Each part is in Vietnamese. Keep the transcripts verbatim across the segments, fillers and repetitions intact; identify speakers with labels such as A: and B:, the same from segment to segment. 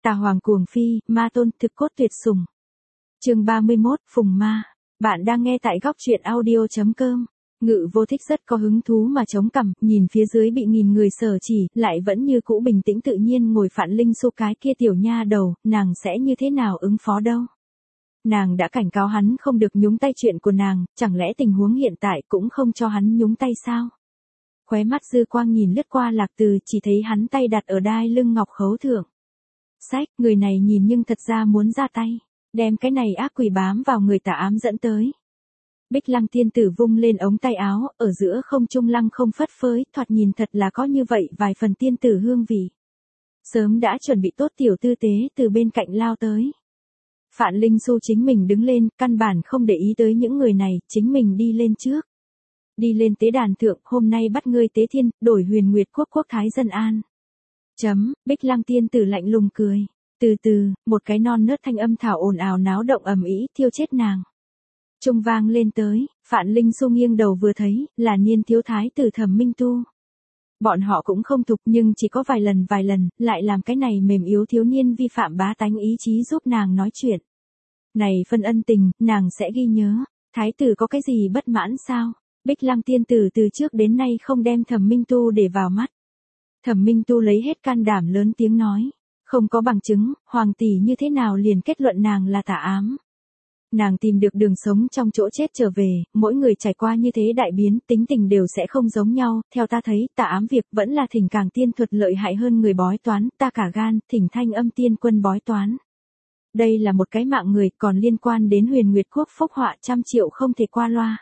A: Tà Hoàng cuồng phi, ma tôn thực cốt tuyệt sủng. Chương ba mươi mốt, Phùng Ma. Bạn đang nghe tại góc truyện audio chấm com. Ngự Vô Thích rất có hứng thú mà chống cằm, nhìn phía dưới bị nghìn người sở chỉ, lại vẫn như cũ bình tĩnh tự nhiên ngồi Phạn Linh Xu cái kia tiểu nha đầu, nàng sẽ như thế nào ứng phó đâu. Nàng đã cảnh cáo hắn không được nhúng tay chuyện của nàng, chẳng lẽ tình huống hiện tại cũng không cho hắn nhúng tay sao? Khóe mắt dư quang nhìn lướt qua Lạc Từ, chỉ thấy hắn tay đặt ở đai lưng ngọc khấu thượng. Sách, người này nhìn nhưng thật ra muốn ra tay, đem cái này ác quỷ bám vào người tà ám dẫn tới. Bích Lăng tiên tử vung lên ống tay áo, ở giữa không trung lăng không phất phới, thoạt nhìn thật là có như vậy vài phần tiên tử hương vị. Sớm đã chuẩn bị tốt tiểu tư tế từ bên cạnh lao tới. Phạn Linh Xu chính mình đứng lên, căn bản không để ý tới những người này, chính mình đi lên trước. Đi lên tế đàn thượng, hôm nay bắt ngươi tế thiên, đổi huyền nguyệt quốc quốc thái dân an. Chấm, Bích Lăng tiên tử lạnh lùng cười. Từ từ, một cái non nớt thanh âm thảo ồn ào náo động ầm ĩ, thiêu chết nàng. Trung vang lên tới, Phạn Linh Xu nghiêng đầu vừa thấy, là niên thiếu thái tử Thẩm Minh Tu. Bọn họ cũng không thục nhưng chỉ có vài lần vài lần, lại làm cái này mềm yếu thiếu niên vi phạm bá tánh ý chí giúp nàng nói chuyện. Này phân ân tình, nàng sẽ ghi nhớ, thái tử có cái gì bất mãn sao? Bích Lăng tiên tử từ trước đến nay không đem Thẩm Minh Tu để vào mắt. Thẩm Minh Tu lấy hết can đảm lớn tiếng nói, không có bằng chứng, hoàng tỷ như thế nào liền kết luận nàng là tà ám. Nàng tìm được đường sống trong chỗ chết trở về, mỗi người trải qua như thế đại biến, tính tình đều sẽ không giống nhau, theo ta thấy, tà ám việc vẫn là thỉnh càng tiên thuật lợi hại hơn người bói toán, ta cả gan, thỉnh thanh âm tiên quân bói toán. Đây là một cái mạng người, còn liên quan đến huyền nguyệt quốc phúc họa trăm triệu không thể qua loa.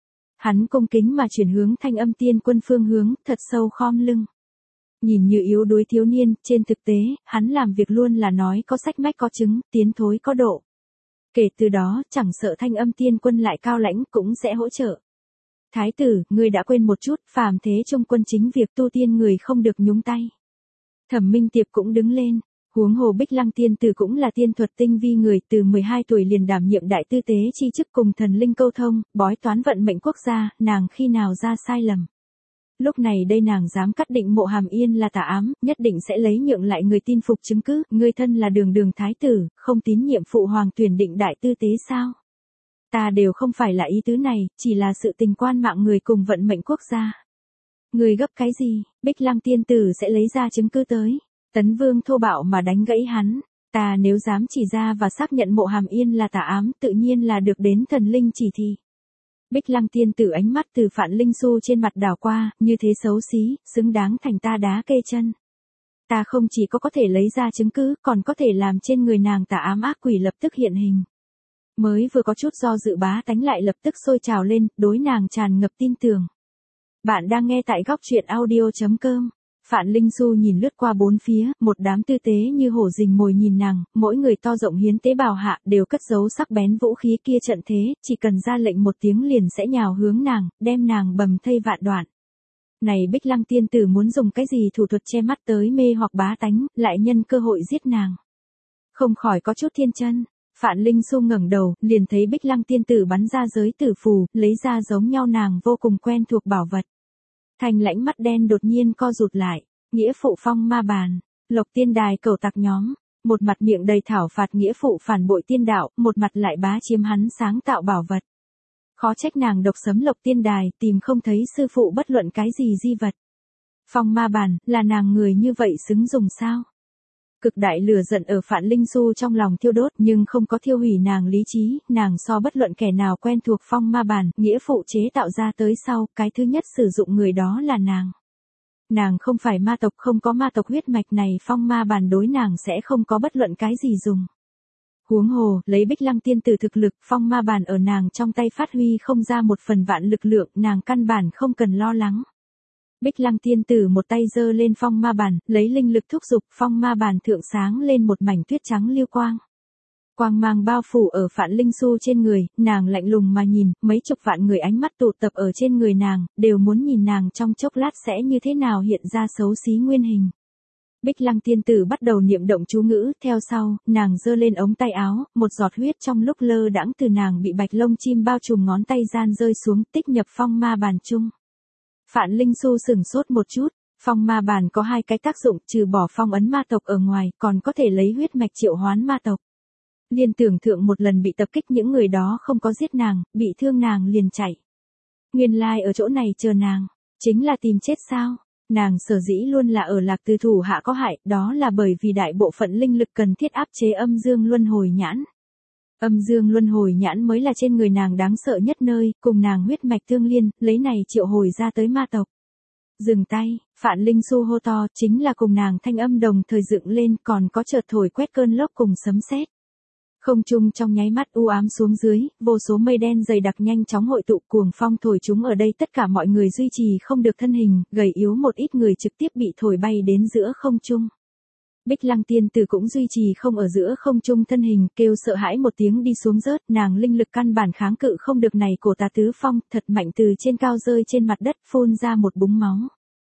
A: Hắn cung kính mà chuyển hướng thanh âm tiên quân phương hướng, thật sâu khom lưng. Nhìn như yếu đuối thiếu niên, trên thực tế, hắn làm việc luôn là nói có sách mách có chứng, tiến thối có độ. Kể từ đó, chẳng sợ thanh âm tiên quân lại cao lãnh cũng sẽ hỗ trợ. Thái tử, ngươi đã quên một chút, phàm thế trong quân chính việc tu tiên người không được nhúng tay. Thẩm Minh Tiệp cũng đứng lên, huống hồ Bích Lăng tiên tử cũng là tiên thuật tinh vi người, từ mười hai tuổi liền đảm nhiệm đại tư tế chi chức cùng thần linh câu thông, bói toán vận mệnh quốc gia, nàng khi nào ra sai lầm. Lúc này đây nàng dám cắt định Mộ Hàm Yên là tà ám, nhất định sẽ lấy nhượng lại người tin phục chứng cứ, ngươi thân là đường đường thái tử, không tín nhiệm phụ hoàng tuyển định đại tư tế sao? Ta đều không phải là ý tứ này, chỉ là sự tình quan mạng người cùng vận mệnh quốc gia. Ngươi gấp cái gì, Bích Lăng tiên tử sẽ lấy ra chứng cứ tới. Tấn Vương thô bạo mà đánh gãy hắn, ta nếu dám chỉ ra và xác nhận Mộ Hàm Yên là tà ám, tự nhiên là được đến thần linh chỉ thị. Bích Lăng tiên tử ánh mắt từ Phạn Linh Xu trên mặt đảo qua, như thế xấu xí, xứng đáng thành ta đá kê chân. Ta không chỉ có có thể lấy ra chứng cứ, còn có thể làm trên người nàng tà ám ác quỷ lập tức hiện hình. Mới vừa có chút do dự bá tánh lại lập tức sôi trào lên, đối nàng tràn ngập tin tưởng. Bạn đang nghe tại góc truyện audio chấm com. Phạn Linh Xu nhìn lướt qua bốn phía, một đám tư tế như hổ rình mồi nhìn nàng, mỗi người to rộng hiến tế bào hạ đều cất giấu sắc bén vũ khí kia trận thế, chỉ cần ra lệnh một tiếng liền sẽ nhào hướng nàng, đem nàng bầm thây vạn đoạn. Này Bích Lăng tiên tử muốn dùng cái gì thủ thuật che mắt tới mê hoặc bá tánh, lại nhân cơ hội giết nàng. Không khỏi có chút thiên chân. Phạn Linh Xu ngẩng đầu, liền thấy Bích Lăng tiên tử bắn ra giới tử phù, lấy ra giống nhau nàng vô cùng quen thuộc bảo vật. Thành lãnh mắt đen đột nhiên co rụt lại, nghĩa phụ phong ma bàn, Lộc Tiên Đài cầu tặc nhóm, một mặt miệng đầy thảo phạt nghĩa phụ phản bội tiên đạo, một mặt lại bá chiếm hắn sáng tạo bảo vật. Khó trách nàng độc sấm Lộc Tiên Đài, tìm không thấy sư phụ bất luận cái gì di vật. Phong ma bàn, là nàng người như vậy xứng dùng sao? Cực đại lửa giận ở Phạn Linh Xu trong lòng thiêu đốt nhưng không có thiêu hủy nàng lý trí, nàng so bất luận kẻ nào quen thuộc phong ma bàn, nghĩa phụ chế tạo ra tới sau, cái thứ nhất sử dụng người đó là nàng. Nàng không phải ma tộc, không có ma tộc huyết mạch này, phong ma bàn đối nàng sẽ không có bất luận cái gì dùng. Huống hồ, lấy Bích Lăng tiên tử thực lực, phong ma bàn ở nàng trong tay phát huy không ra một phần vạn lực lượng, nàng căn bản không cần lo lắng. Bích Lăng tiên tử một tay giơ lên phong ma bàn, lấy linh lực thúc giục, phong ma bàn thượng sáng lên một mảnh tuyết trắng liêu quang. Quang mang bao phủ ở Phạn Linh Xu trên người, nàng lạnh lùng mà nhìn, mấy chục vạn người ánh mắt tụ tập ở trên người nàng, đều muốn nhìn nàng trong chốc lát sẽ như thế nào hiện ra xấu xí nguyên hình. Bích Lăng tiên tử bắt đầu niệm động chú ngữ, theo sau, nàng giơ lên ống tay áo, một giọt huyết trong lúc lơ đãng từ nàng bị bạch lông chim bao trùm ngón tay gian rơi xuống, tích nhập phong ma bàn chung. Phạn Linh Xu sửng sốt một chút, Phong ma bàn có hai cái tác dụng, trừ bỏ phong ấn ma tộc ở ngoài, còn có thể lấy huyết mạch triệu hoán ma tộc. Liên tưởng thượng một lần bị tập kích những người đó không có giết nàng, bị thương nàng liền chạy. Nguyên lai ở chỗ này chờ nàng, chính là tìm chết sao? Nàng sở dĩ luôn là ở Lạc Từ thủ hạ có hại, đó là bởi vì đại bộ phận linh lực cần thiết áp chế âm dương luân hồi nhãn. Âm dương luân hồi nhãn mới là trên người nàng đáng sợ nhất nơi, cùng nàng huyết mạch tương liên, lấy này triệu hồi ra tới ma tộc. Dừng tay, Phạn Linh Xu hô to, chính là cùng nàng thanh âm đồng thời dựng lên, còn có chợt thổi quét cơn lốc cùng sấm sét. Không trung trong nháy mắt u ám xuống dưới, vô số mây đen dày đặc nhanh chóng hội tụ, cuồng phong thổi chúng ở đây, tất cả mọi người duy trì không được thân hình, gầy yếu một ít người trực tiếp bị thổi bay đến giữa không trung. Bích Lăng tiên tử cũng duy trì không ở giữa không trung thân hình, kêu sợ hãi một tiếng đi xuống rớt, nàng linh lực căn bản kháng cự không được này cổ tà tứ phong, thật mạnh từ trên cao rơi trên mặt đất, phun ra một búng máu.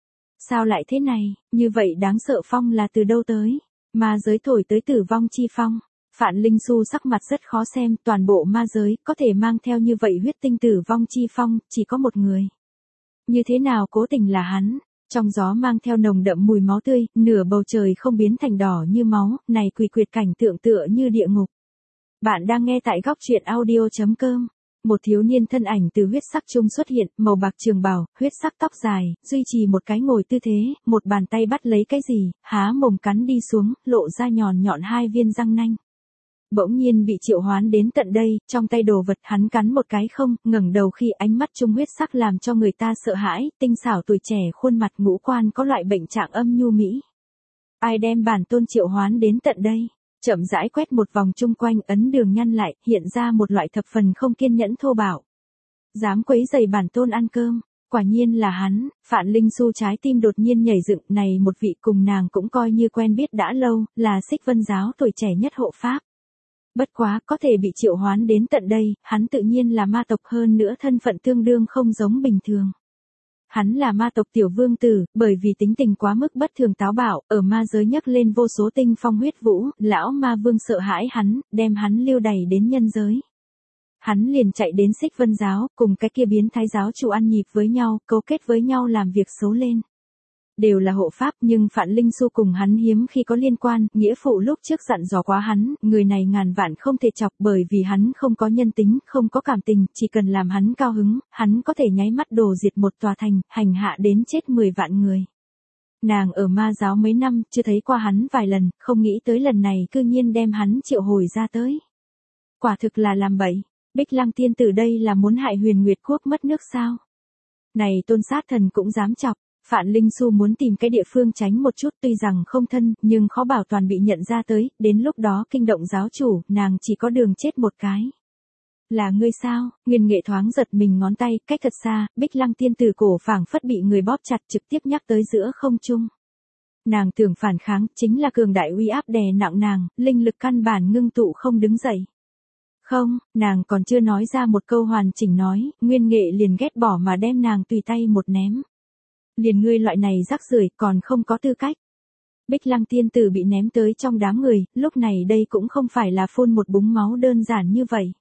A: Sao lại thế này, như vậy đáng sợ phong là từ đâu tới? Ma giới thổi tới tử vong chi phong. Phạn Linh Xu sắc mặt rất khó xem, toàn bộ ma giới, có thể mang theo như vậy huyết tinh tử vong chi phong, chỉ có một người. Như thế nào cố tình là hắn? Trong gió mang theo nồng đậm mùi máu tươi, nửa bầu trời không biến thành đỏ như máu, này quỷ quyệt cảnh tượng tựa như địa ngục. Bạn đang nghe tại góc truyện audio chấm com. Một thiếu niên thân ảnh từ huyết sắc trung xuất hiện, màu bạc trường bào, huyết sắc tóc dài, duy trì một cái ngồi tư thế, một bàn tay bắt lấy cái gì, há mồm cắn đi xuống, lộ ra nhọn nhọn hai viên răng nanh. Bỗng nhiên bị triệu hoán đến tận đây, trong tay đồ vật hắn cắn một cái không, ngẩng đầu khi ánh mắt trung huyết sắc làm cho người ta sợ hãi, tinh xảo tuổi trẻ khuôn mặt ngũ quan có loại bệnh trạng âm nhu mỹ. Ai đem bản tôn triệu hoán đến tận đây? Chậm rãi quét một vòng chung quanh, ấn đường nhăn lại, hiện ra một loại thập phần không kiên nhẫn thô bạo. Dám quấy rầy bản tôn ăn cơm, quả nhiên là hắn. Phạn Linh Xu trái tim đột nhiên nhảy dựng, này một vị cùng nàng cũng coi như quen biết đã lâu, là Xích Vân giáo tuổi trẻ nhất hộ pháp. Bất quá, có thể bị triệu hoán đến tận đây, hắn tự nhiên là ma tộc, hơn nữa thân phận tương đương không giống bình thường. Hắn là ma tộc tiểu vương tử, bởi vì tính tình quá mức bất thường táo bạo, ở ma giới nhấc lên vô số tinh phong huyết vũ, lão ma vương sợ hãi hắn, đem hắn lưu đày đến nhân giới. Hắn liền chạy đến Xích Vân giáo, cùng cái kia biến thái giáo chủ ăn nhịp với nhau, cấu kết với nhau làm việc xấu lên. Đều là hộ pháp, nhưng Phạn Linh Xu cùng hắn hiếm khi có liên quan, nghĩa phụ lúc trước dặn dò quá hắn, người này ngàn vạn không thể chọc, bởi vì hắn không có nhân tính, không có cảm tình, chỉ cần làm hắn cao hứng, hắn có thể nháy mắt đổ diệt một tòa thành, hành hạ đến chết mười vạn người. Nàng ở ma giáo mấy năm, chưa thấy qua hắn vài lần, không nghĩ tới lần này cư nhiên đem hắn triệu hồi ra tới. Quả thực là làm bậy, Bích Lăng tiên tử đây là muốn hại Huyền Nguyệt quốc mất nước sao? Này tôn sát thần cũng dám chọc. Phạn Linh Xu muốn tìm cái địa phương tránh một chút, tuy rằng không thân, nhưng khó bảo toàn bị nhận ra tới, đến lúc đó kinh động giáo chủ, nàng chỉ có đường chết một cái. Là ngươi sao? Nguyên Nghệ thoáng giật mình ngón tay, cách thật xa, Bích Lăng tiên tử cổ phảng phất bị người bóp chặt, trực tiếp nhắc tới giữa không trung. Nàng tưởng phản kháng, chính là cường đại uy áp đè nặng nàng, linh lực căn bản ngưng tụ không đứng dậy. Không, nàng còn chưa nói ra một câu hoàn chỉnh nói, Nguyên Nghệ liền ghét bỏ mà đem nàng tùy tay một ném. Liền ngươi loại này rác rưởi còn không có tư cách. Bích Lăng tiên tử bị ném tới trong đám người, lúc này đây cũng không phải là phun một búng máu đơn giản như vậy.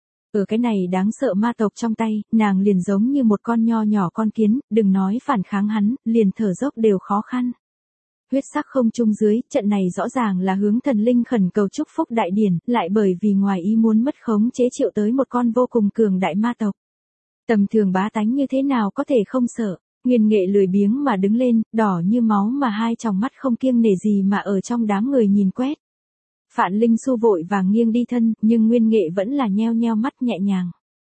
A: Ở cái này đáng sợ ma tộc trong tay, nàng liền giống như một con nho nhỏ con kiến, đừng nói phản kháng hắn, liền thở dốc đều khó khăn. Huyết sắc không trung dưới, trận này rõ ràng là hướng thần linh khẩn cầu chúc phúc đại điển, lại bởi vì ngoài ý muốn mất khống chế triệu tới một con vô cùng cường đại ma tộc. Tầm thường bá tánh như thế nào có thể không sợ. Nguyên Nghệ lười biếng mà đứng lên, đỏ như máu mà hai tròng mắt không kiêng nể gì mà ở trong đám người nhìn quét. Phạn Linh Xu vội vàng nghiêng đi thân, nhưng Nguyên Nghệ vẫn là nheo nheo mắt nhẹ nhàng.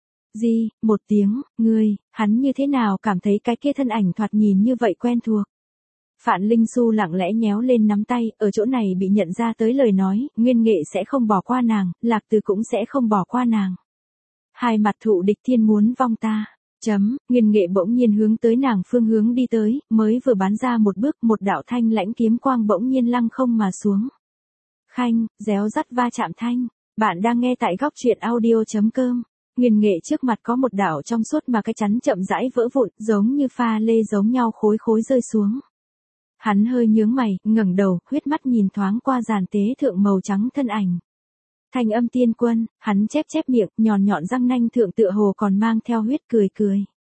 A: Di, một tiếng, ngươi, hắn như thế nào cảm thấy cái kia thân ảnh thoạt nhìn như vậy quen thuộc. Phạn Linh Xu lặng lẽ nhéo lên nắm tay, ở chỗ này bị nhận ra tới lời nói, Nguyên Nghệ sẽ không bỏ qua nàng, Lạc Từ cũng sẽ không bỏ qua nàng. Hai mặt thụ địch thiên muốn vong ta. Chấm, Nguyên Nghệ bỗng nhiên hướng tới nàng phương hướng đi tới, mới vừa bán ra một bước, một đạo thanh lãnh kiếm quang bỗng nhiên lăng không mà xuống. Khanh, réo rắt va chạm thanh, bạn đang nghe tại góc truyện audio chấm com. Nguyên Nghệ trước mặt có một đạo trong suốt mà cái chắn chậm rãi vỡ vụn, giống như pha lê giống nhau khối khối rơi xuống. Hắn hơi nhướng mày, ngẩng đầu, huyết mắt nhìn thoáng qua giàn tế thượng màu trắng thân ảnh. Thanh âm tiên quân, hắn chép chép miệng, nhọn nhọn răng nanh thượng tựa hồ còn mang theo huyết cười cười.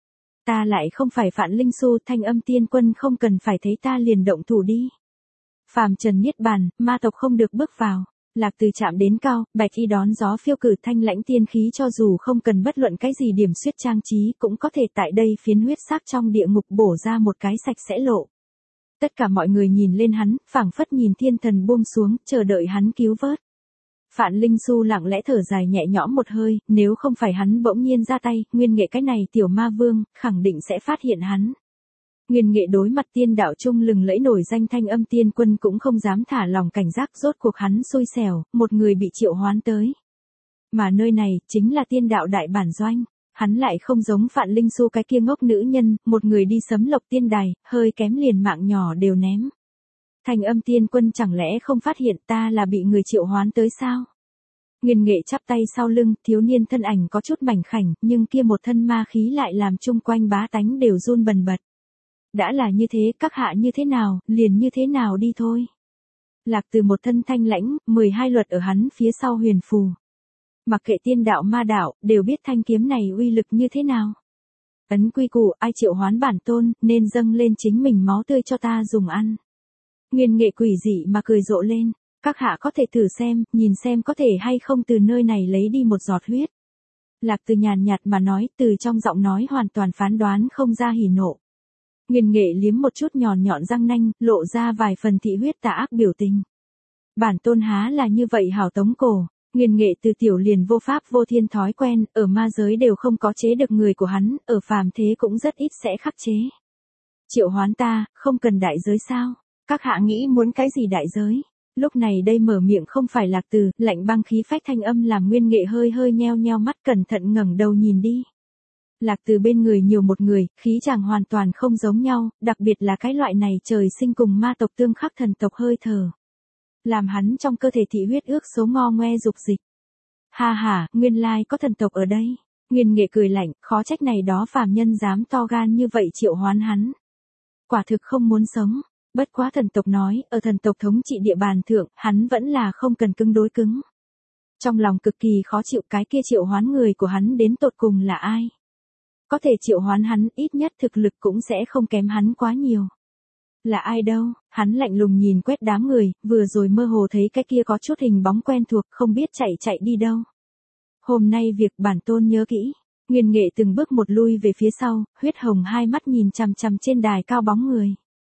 A: Ta lại không phải Phạn Linh Xu, Thanh Âm Tiên Quân không cần phải thấy ta liền động thủ đi. Phàm trần niết bàn, ma tộc không được bước vào. Lạc Từ chạm đến cao, bạch y đón gió phiêu cử thanh lãnh tiên khí cho dù không cần bất luận cái gì điểm xuyết trang trí cũng có thể tại đây phiến huyết sắc trong địa ngục bổ ra một cái sạch sẽ lộ. Tất cả mọi người nhìn lên hắn, phảng phất nhìn thiên thần buông xuống, chờ đợi hắn cứu vớt. Phạn Linh Xu lặng lẽ thở dài nhẹ nhõm một hơi, nếu không phải hắn bỗng nhiên ra tay, Nguyên Nghệ cái này tiểu ma vương, khẳng định sẽ phát hiện hắn. Nguyên Nghệ đối mặt tiên đạo trung lừng lẫy nổi danh Thanh Âm Tiên Quân cũng không dám thả lòng cảnh giác, rốt cuộc hắn xui xẻo, một người bị triệu hoán tới. Mà nơi này, chính là tiên đạo đại bản doanh. Hắn lại không giống Phạn Linh Xu cái kia ngốc nữ nhân, một người đi sấm lộc tiên đài, hơi kém liền mạng nhỏ đều ném. Thanh Âm Tiên Quân chẳng lẽ không phát hiện ta là bị người triệu hoán tới sao? Nguyên Nghệ chắp tay sau lưng, thiếu niên thân ảnh có chút mảnh khảnh, nhưng kia một thân ma khí lại làm chung quanh bá tánh đều run bần bật. Đã là như thế, các hạ như thế nào, liền như thế nào đi thôi. Lạc Từ một thân thanh lãnh, mười hai luật ở hắn phía sau huyền phù. Mặc kệ tiên đạo ma đạo, đều biết thanh kiếm này uy lực như thế nào. Ấn quy củ, ai triệu hoán bản tôn, nên dâng lên chính mình máu tươi cho ta dùng ăn. Nguyên Nghệ quỷ dị mà cười rộ lên, các hạ có thể thử xem, nhìn xem có thể hay không từ nơi này lấy đi một giọt huyết. Lạc Từ nhàn nhạt mà nói, từ trong giọng nói hoàn toàn phán đoán không ra hỉ nộ. Nguyên Nghệ liếm một chút nhọn nhọn răng nanh, lộ ra vài phần thị huyết tà ác biểu tình. Bản tôn há là như vậy hảo tống cổ. Nguyên Nghệ từ tiểu liền vô pháp vô thiên thói quen, ở ma giới đều không có chế được người của hắn, ở phàm thế cũng rất ít sẽ khắc chế. Triệu hoán ta, không cần đại giới sao? Các hạ nghĩ muốn cái gì đại giới? Lúc này đây mở miệng không phải Lạc Từ, lạnh băng khí phách thanh âm làm Nguyên Nghệ hơi hơi nheo nheo mắt cẩn thận ngẩng đầu nhìn đi. Lạc Từ bên người nhiều một người, khí chàng hoàn toàn không giống nhau, đặc biệt là cái loại này trời sinh cùng ma tộc tương khắc thần tộc hơi thở. Làm hắn trong cơ thể thị huyết ước số ngo ngoe dục dịch. Ha ha, nguyên lai có thần tộc ở đây. Nguyên Nghệ cười lạnh, khó trách này đó phàm nhân dám to gan như vậy triệu hoán hắn. Quả thực không muốn sống. Bất quá thần tộc nói, ở thần tộc thống trị địa bàn thượng, hắn vẫn là không cần cứng đối cứng. Trong lòng cực kỳ khó chịu, cái kia triệu hoán người của hắn đến tột cùng là ai? Có thể triệu hoán hắn, ít nhất thực lực cũng sẽ không kém hắn quá nhiều. Là ai đâu? Hắn lạnh lùng nhìn quét đám người, vừa rồi mơ hồ thấy cái kia có chút hình bóng quen thuộc, không biết chạy chạy đi đâu. Hôm nay việc bản tôn nhớ kỹ. Nguyên Nghệ từng bước một lui về phía sau, huyết hồng hai mắt nhìn chằm chằm trên đài cao bóng người.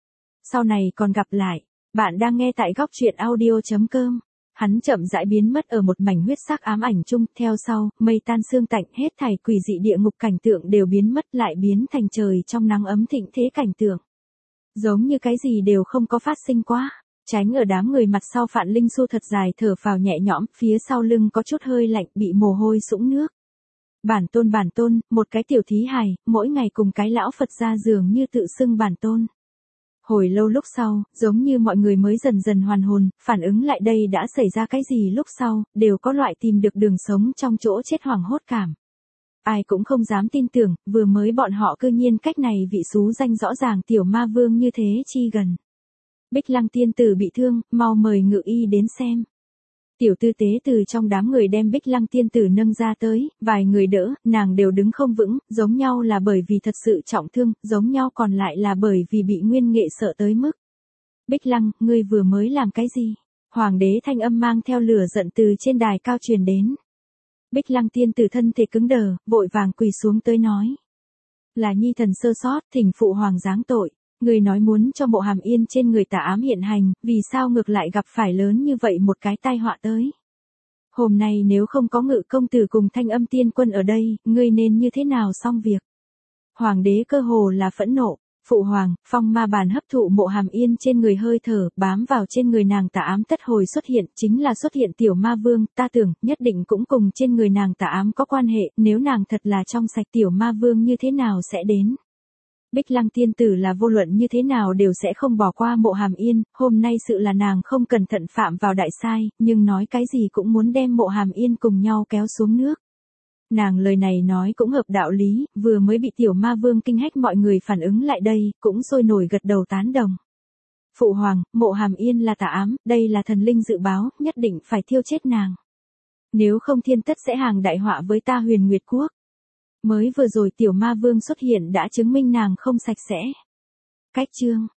A: Sau này còn gặp lại. Bạn đang nghe tại góc truyện audio chấm com. Hắn chậm rãi biến mất ở một mảnh huyết sắc ám ảnh chung, theo sau, mây tan sương tạnh, hết thảy quỷ dị địa ngục cảnh tượng đều biến mất lại biến thành trời trong nắng ấm thịnh thế cảnh tượng. Giống như cái gì đều không có phát sinh quá. Tránh ở đám người mặt sau Phạn Linh Xu thật dài thở phào nhẹ nhõm, phía sau lưng có chút hơi lạnh, bị mồ hôi sũng nước. Bản tôn bản tôn, một cái tiểu thí hài, mỗi ngày cùng cái lão Phật ra dường như tự xưng bản tôn. Hồi lâu lúc sau, giống như mọi người mới dần dần hoàn hồn, phản ứng lại đây đã xảy ra cái gì lúc sau, đều có loại tìm được đường sống trong chỗ chết hoảng hốt cảm. Ai cũng không dám tin tưởng, vừa mới bọn họ cư nhiên cách này vị xú danh rõ ràng tiểu ma vương như thế chi gần. Bích Lăng tiên tử bị thương, mau mời ngự y đến xem. Tiểu tư tế từ trong đám người đem Bích Lăng tiên tử nâng ra tới, vài người đỡ, nàng đều đứng không vững, giống nhau là bởi vì thật sự trọng thương, giống nhau còn lại là bởi vì bị Nguyên Nghệ sợ tới mức. Bích Lăng, ngươi vừa mới làm cái gì? Hoàng đế thanh âm mang theo lửa giận từ trên đài cao truyền đến. Bích Lăng tiên tử thân thể cứng đờ, vội vàng quỳ xuống tới nói. Là nhi thần sơ sót, thỉnh phụ hoàng giáng tội. Người nói muốn cho Mộ Hàm Yên trên người tà ám hiện hành, vì sao ngược lại gặp phải lớn như vậy một cái tai họa tới. Hôm nay nếu không có Ngự công tử cùng Thanh Âm tiên quân ở đây, ngươi nên như thế nào xong việc? Hoàng đế cơ hồ là phẫn nộ. Phụ hoàng, phong ma bàn hấp thụ Mộ Hàm Yên trên người hơi thở, bám vào trên người nàng tà ám tất hồi xuất hiện, chính là xuất hiện tiểu ma vương, ta tưởng, nhất định cũng cùng trên người nàng tà ám có quan hệ, nếu nàng thật là trong sạch tiểu ma vương như thế nào sẽ đến. Bích Lăng tiên tử là vô luận như thế nào đều sẽ không bỏ qua Mộ Hàm Yên, hôm nay sự là nàng không cẩn thận phạm vào đại sai, nhưng nói cái gì cũng muốn đem Mộ Hàm Yên cùng nhau kéo xuống nước. Nàng lời này nói cũng hợp đạo lý, vừa mới bị tiểu ma vương kinh hách mọi người phản ứng lại đây, cũng sôi nổi gật đầu tán đồng. Phụ hoàng, Mộ Hàm Yên là tà ám, đây là thần linh dự báo, nhất định phải thiêu chết nàng. Nếu không thiên tất sẽ hàng đại họa với ta Huyền Nguyệt Quốc. Mới vừa rồi tiểu ma vương xuất hiện đã chứng minh nàng không sạch sẽ. Cách chương